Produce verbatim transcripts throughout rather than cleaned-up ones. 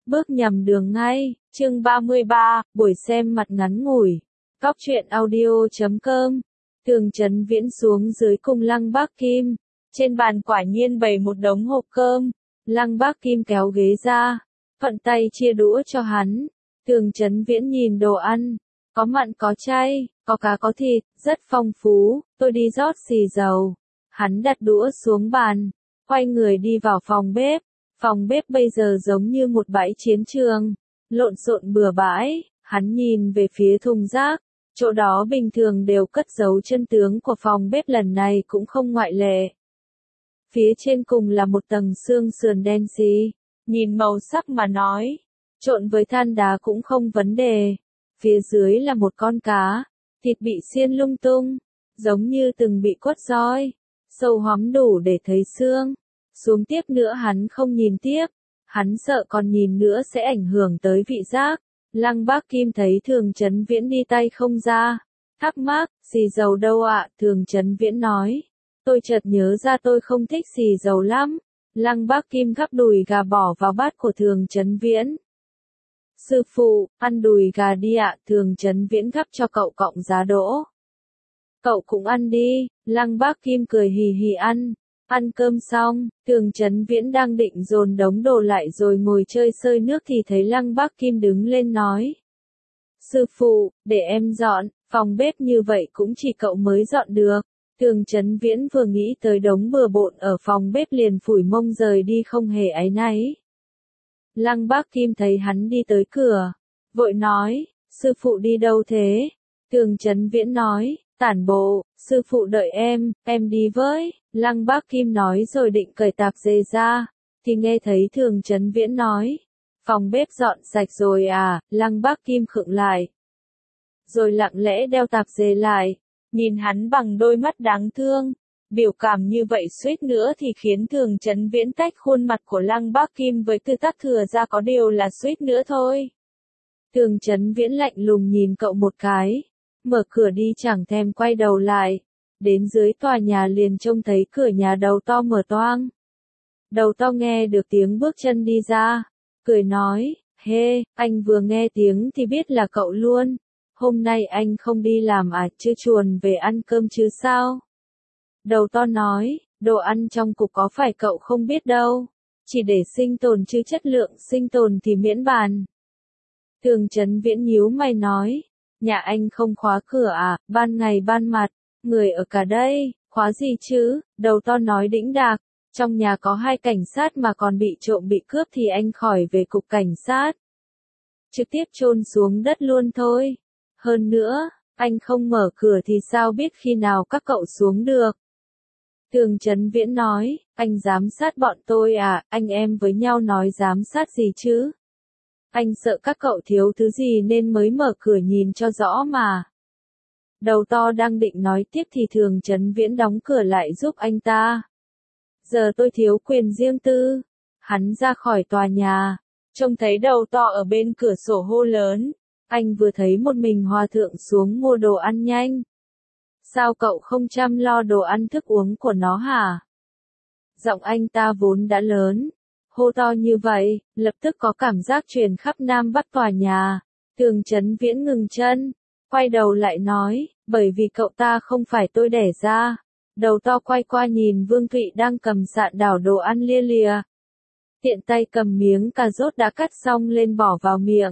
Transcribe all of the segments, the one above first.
bước nhầm đường ngay. Chương ba mươi ba, buổi xem mặt ngắn ngủi. Cóc truyện audio chấm com. Tường Chấn Viễn xuống dưới cùng Lăng Bác Kim. Trên bàn quả nhiên bày một đống hộp cơm. Lăng Bác Kim kéo ghế ra, thuận tay chia đũa cho hắn. Tường Chấn Viễn nhìn đồ ăn, có mặn có chay, có cá có thịt, rất phong phú. Tôi đi rót xì dầu. Hắn đặt đũa xuống bàn, quay người đi vào phòng bếp. Phòng bếp bây giờ giống như một bãi chiến trường, lộn xộn bừa bãi. Hắn nhìn về phía thùng rác, chỗ đó bình thường đều cất giấu chân tướng của phòng bếp, lần này cũng không ngoại lệ. Phía trên cùng là một tầng xương sườn đen xì, nhìn màu sắc mà nói, trộn với than đá cũng không vấn đề. Phía dưới là một con cá, thịt bị xiên lung tung, giống như từng bị quất roi, sâu hoắm đủ để thấy xương. Xuống tiếp nữa hắn không nhìn tiếp, hắn sợ còn nhìn nữa sẽ ảnh hưởng tới vị giác. Lăng Bác Kim thấy Thường Chấn Viễn đi tay không ra, thắc mắc, xì dầu đâu ạ? Thường Chấn Viễn nói, tôi chợt nhớ ra tôi không thích xì dầu lắm. Lăng Bác Kim gắp đùi gà bỏ vào bát của Thường Chấn Viễn. Sư phụ, ăn đùi gà đi ạ. Thường Chấn Viễn gắp cho cậu cọng giá đỗ. Cậu cũng ăn đi. Lăng Bác Kim cười hì hì ăn. Ăn cơm xong, Thường Chấn Viễn đang định dồn đống đồ lại rồi ngồi chơi sơi nước thì thấy Lăng Bác Kim đứng lên nói. Sư phụ, để em dọn, phòng bếp như vậy cũng chỉ cậu mới dọn được. Thường Chấn Viễn vừa nghĩ tới đống bừa bộn ở phòng bếp liền phủi mông rời đi không hề áy náy. Lăng Bác Kim thấy hắn đi tới cửa, vội nói, sư phụ đi đâu thế? Thường Chấn Viễn nói, tản bộ, sư phụ đợi em, em đi với. Lăng Bác Kim nói rồi định cởi tạp dề ra, thì nghe thấy Thường Chấn Viễn nói, phòng bếp dọn sạch rồi à? Lăng Bác Kim khựng lại, rồi lặng lẽ đeo tạp dề lại, nhìn hắn bằng đôi mắt đáng thương. Biểu cảm như vậy suýt nữa thì khiến Thường Chấn Viễn tách khuôn mặt của Lăng Bác Kim với Tư Tắc Thừa ra, có điều là suýt nữa thôi. Thường Chấn Viễn lạnh lùng nhìn cậu một cái, mở cửa đi chẳng thèm quay đầu lại. Đến dưới tòa nhà liền trông thấy cửa nhà Đầu To mở toang. Đầu To nghe được tiếng bước chân đi ra, cười nói, hê, anh vừa nghe tiếng thì biết là cậu luôn. Hôm nay anh không đi làm à, chứ chuồn về ăn cơm chứ sao? Đầu To nói, đồ ăn trong cục có phải cậu không biết đâu, chỉ để sinh tồn chứ chất lượng sinh tồn thì miễn bàn. Thường Chấn Viễn nhíu mày nói, nhà anh không khóa cửa à? Ban ngày ban mặt, người ở cả đây, khóa gì chứ? Đầu To nói đĩnh đạc, trong nhà có hai cảnh sát mà còn bị trộm bị cướp thì anh khỏi về cục cảnh sát, trực tiếp chôn xuống đất luôn thôi. Hơn nữa, anh không mở cửa thì sao biết khi nào các cậu xuống được? Thường Chấn Viễn nói, anh giám sát bọn tôi à? Anh em với nhau nói giám sát gì chứ? Anh sợ các cậu thiếu thứ gì nên mới mở cửa nhìn cho rõ mà. Đầu To đang định nói tiếp thì Thường Chấn Viễn đóng cửa lại giúp anh ta. Giờ tôi thiếu quyền riêng tư. Hắn ra khỏi tòa nhà, trông thấy Đầu To ở bên cửa sổ hô lớn, anh vừa thấy một mình hòa thượng xuống mua đồ ăn nhanh. Sao cậu không chăm lo đồ ăn thức uống của nó hả? Giọng anh ta vốn đã lớn, hô to như vậy, lập tức có cảm giác truyền khắp Nam Bắc tòa nhà. Thường Chấn Viễn ngừng chân, quay đầu lại nói, bởi vì cậu ta không phải tôi đẻ ra. Đầu To quay qua nhìn Vương Thụy đang cầm sạn đảo đồ ăn lia lìa. Tiện tay cầm miếng cà rốt đã cắt xong lên bỏ vào miệng.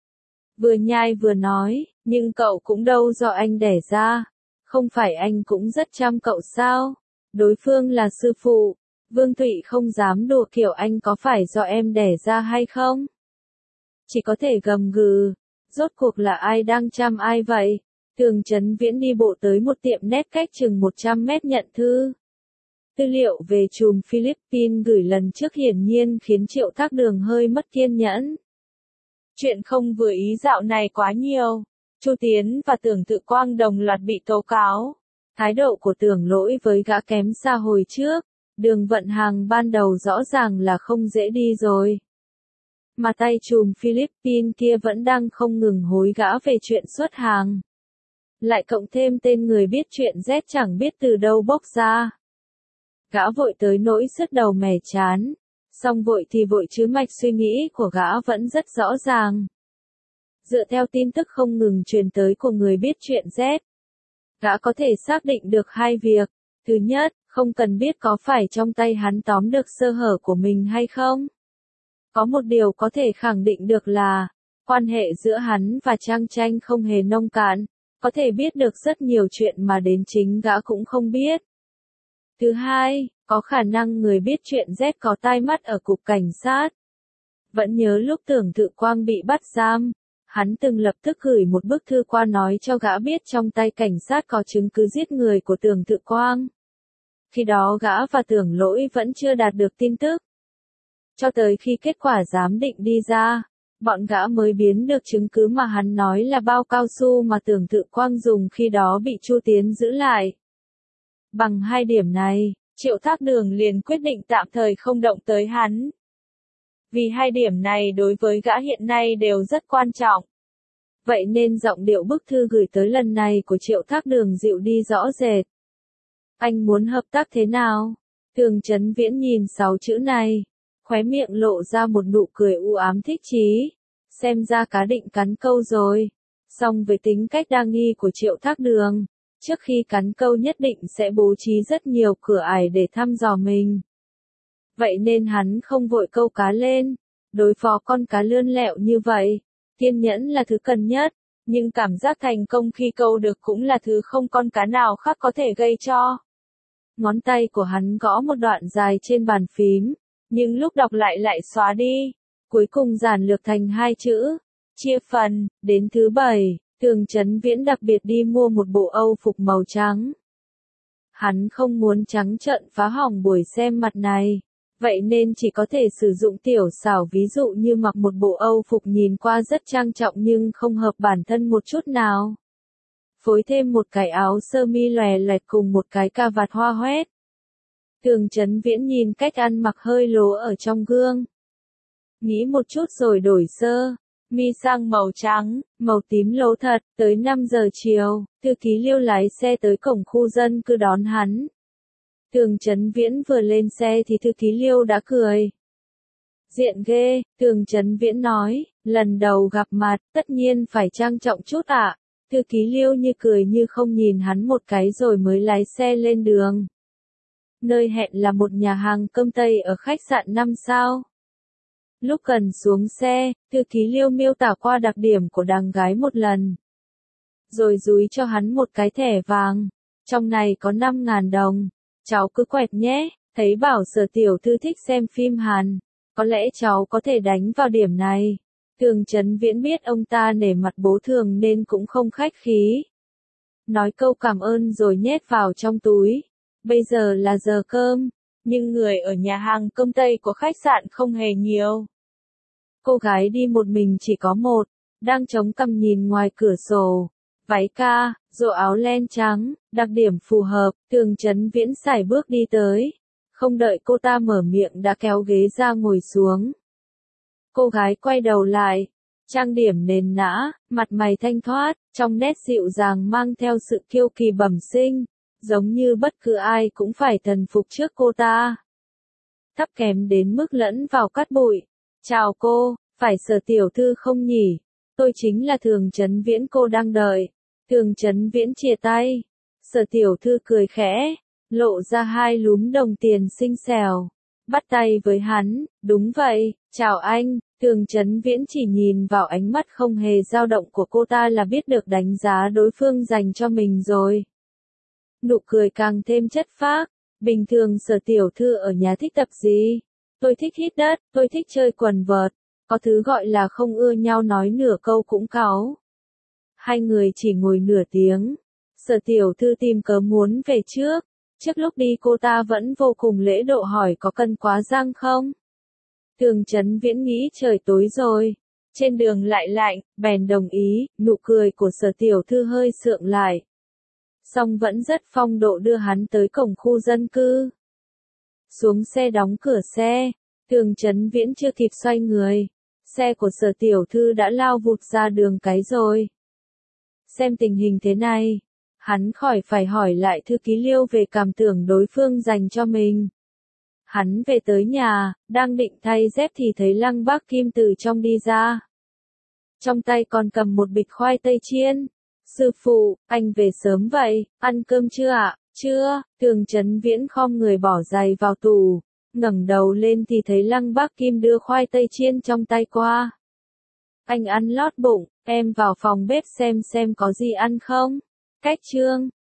Vừa nhai vừa nói, nhưng cậu cũng đâu do anh đẻ ra. Không phải anh cũng rất chăm cậu sao? Đối phương là sư phụ. Vương Thụy không dám đùa kiểu anh có phải do em đẻ ra hay không? Chỉ có thể gầm gừ. Rốt cuộc là ai đang chăm ai vậy? Thường Chấn Viễn đi bộ tới một tiệm nét cách chừng một trăm mét nhận thư. Tư liệu về trùm Philippines gửi lần trước hiển nhiên khiến Triệu Thác Đường hơi mất kiên nhẫn. Chuyện không vừa ý dạo này quá nhiều. Chu Tiến và Tưởng Tự Quang đồng loạt bị tố cáo. Thái độ của Tưởng Lỗi với gã kém xa hồi trước. Đường vận hàng ban đầu rõ ràng là không dễ đi rồi. Mà tay trùm Philippines kia vẫn đang không ngừng hối gã về chuyện xuất hàng. Lại cộng thêm tên người biết chuyện Z chẳng biết từ đâu bốc ra. Gã vội tới nỗi sứt đầu mẻ chán. Song vội thì vội chứ mạch suy nghĩ của gã vẫn rất rõ ràng. Dựa theo tin tức không ngừng truyền tới của người biết chuyện Z, gã có thể xác định được hai việc. Thứ nhất, không cần biết có phải trong tay hắn tóm được sơ hở của mình hay không. Có một điều có thể khẳng định được là, quan hệ giữa hắn và Trang Tranh không hề nông cạn, có thể biết được rất nhiều chuyện mà đến chính gã cũng không biết. Thứ hai, có khả năng người biết chuyện Z có tai mắt ở cục cảnh sát. Vẫn nhớ lúc Tưởng Tự Quang bị bắt giam, hắn từng lập tức gửi một bức thư qua nói cho gã biết trong tay cảnh sát có chứng cứ giết người của Tưởng Tự Quang. Khi đó gã và Tưởng Lỗi vẫn chưa đạt được tin tức. Cho tới khi kết quả giám định đi ra, bọn gã mới biến được chứng cứ mà hắn nói là bao cao su mà Tưởng Tự Quang dùng khi đó bị Chu Tiến giữ lại. Bằng hai điểm này, Triệu Thác Đường liền quyết định tạm thời không động tới hắn. Vì hai điểm này đối với gã hiện nay đều rất quan trọng. Vậy nên giọng điệu bức thư gửi tới lần này của Triệu Thác Đường dịu đi rõ rệt. Anh muốn hợp tác thế nào? Thường Chấn Viễn nhìn sáu chữ này, khóe miệng lộ ra một nụ cười u ám thích chí. Xem ra cá định cắn câu rồi. Song với tính cách đa nghi của Triệu Thác Đường, trước khi cắn câu nhất định sẽ bố trí rất nhiều cửa ải để thăm dò mình. Vậy nên hắn không vội câu cá lên. Đối phó con cá lươn lẹo như vậy, kiên nhẫn là thứ cần nhất, nhưng cảm giác thành công khi câu được cũng là thứ không con cá nào khác có thể gây cho. Ngón tay của hắn gõ một đoạn dài trên bàn phím, nhưng lúc đọc lại lại xóa đi. Cuối cùng giản lược thành hai chữ, chia phần. Đến thứ bảy, Thường Chấn Viễn đặc biệt đi mua một bộ Âu phục màu trắng. Hắn không muốn trắng trợn phá hỏng buổi xem mặt này, vậy nên chỉ có thể sử dụng tiểu xảo, ví dụ như mặc một bộ Âu phục nhìn qua rất trang trọng nhưng không hợp bản thân một chút nào. Phối thêm một cái áo sơ mi lòe loẹt cùng một cái cà vạt hoa hoét. Thường Chấn Viễn nhìn cách ăn mặc hơi lố ở trong gương. Nghĩ một chút rồi đổi sơ mi sang màu trắng, màu tím lố thật. Tới năm giờ chiều, thư ký Liêu lái xe tới cổng khu dân cư đón hắn. Thường Chấn Viễn vừa lên xe thì thư ký Liêu đã cười. Diện ghê, Thường Chấn Viễn nói, lần đầu gặp mặt, tất nhiên phải trang trọng chút ạ. À. Thư ký Liêu như cười như không nhìn hắn một cái rồi mới lái xe lên đường. Nơi hẹn là một nhà hàng cơm Tây ở khách sạn năm sao. Lúc gần xuống xe, thư ký Liêu miêu tả qua đặc điểm của đàn gái một lần. Rồi dúi cho hắn một cái thẻ vàng. Trong này có năm ngàn đồng. Cháu cứ quẹt nhé, thấy bảo Sở tiểu thư thích xem phim Hàn. Có lẽ cháu có thể đánh vào điểm này. Thường Chấn Viễn biết ông ta nể mặt bố Thường nên cũng không khách khí. Nói câu cảm ơn rồi nhét vào trong túi. Bây giờ là giờ cơm, nhưng người ở nhà hàng cơm Tây của khách sạn không hề nhiều. Cô gái đi một mình chỉ có một, đang chống cằm nhìn ngoài cửa sổ. Váy ca, rộ áo len trắng, đặc điểm phù hợp. Thường Chấn Viễn sải bước đi tới. Không đợi cô ta mở miệng đã kéo ghế ra ngồi xuống. Cô gái quay đầu lại, trang điểm nền nã, mặt mày thanh thoát, trong nét dịu dàng mang theo sự kiêu kỳ bẩm sinh, giống như bất cứ ai cũng phải thần phục trước cô ta. Thấp kém đến mức lẫn vào cát bụi. Chào cô, phải Sở tiểu thư không nhỉ? Tôi chính là Thường Chấn Viễn cô đang đợi. Thường Chấn Viễn chìa tay. Sở tiểu thư cười khẽ, lộ ra hai lúm đồng tiền xinh xẻo. Bắt tay với hắn, đúng vậy, chào anh. Thường Chấn Viễn chỉ nhìn vào ánh mắt không hề dao động của cô ta là biết được đánh giá đối phương dành cho mình rồi. Nụ cười càng thêm chất phác. Bình thường Sở tiểu thư ở nhà thích tập gì? Tôi thích hít đất, tôi thích chơi quần vợt. Có thứ gọi là không ưa nhau nói nửa câu cũng cáu. Hai người chỉ ngồi nửa tiếng. Sở tiểu thư tìm cớ muốn về trước. Trước lúc đi cô ta vẫn vô cùng lễ độ hỏi có cần quá răng không? Thường Chấn Viễn nghĩ trời tối rồi. Trên đường lại lạnh, bèn đồng ý. Nụ cười của Sở tiểu thư hơi sượng lại. Song vẫn rất phong độ đưa hắn tới cổng khu dân cư. Xuống xe đóng cửa xe. Thường Chấn Viễn chưa kịp xoay người. Xe của Sở tiểu thư đã lao vụt ra đường cái rồi. Xem tình hình thế này, hắn khỏi phải hỏi lại thư ký Liêu về cảm tưởng đối phương dành cho mình. Hắn về tới nhà, đang định thay dép thì thấy Lăng Bác Kim từ trong đi ra. Trong tay còn cầm một bịch khoai tây chiên. Sư phụ, anh về sớm vậy, ăn cơm chưa ạ? Chưa, Tường Chấn Viễn khom người bỏ giày vào tủ, ngẩng đầu lên thì thấy Lăng Bác Kim đưa khoai tây chiên trong tay qua. Anh ăn lót bụng, em vào phòng bếp xem xem có gì ăn không? Cách chương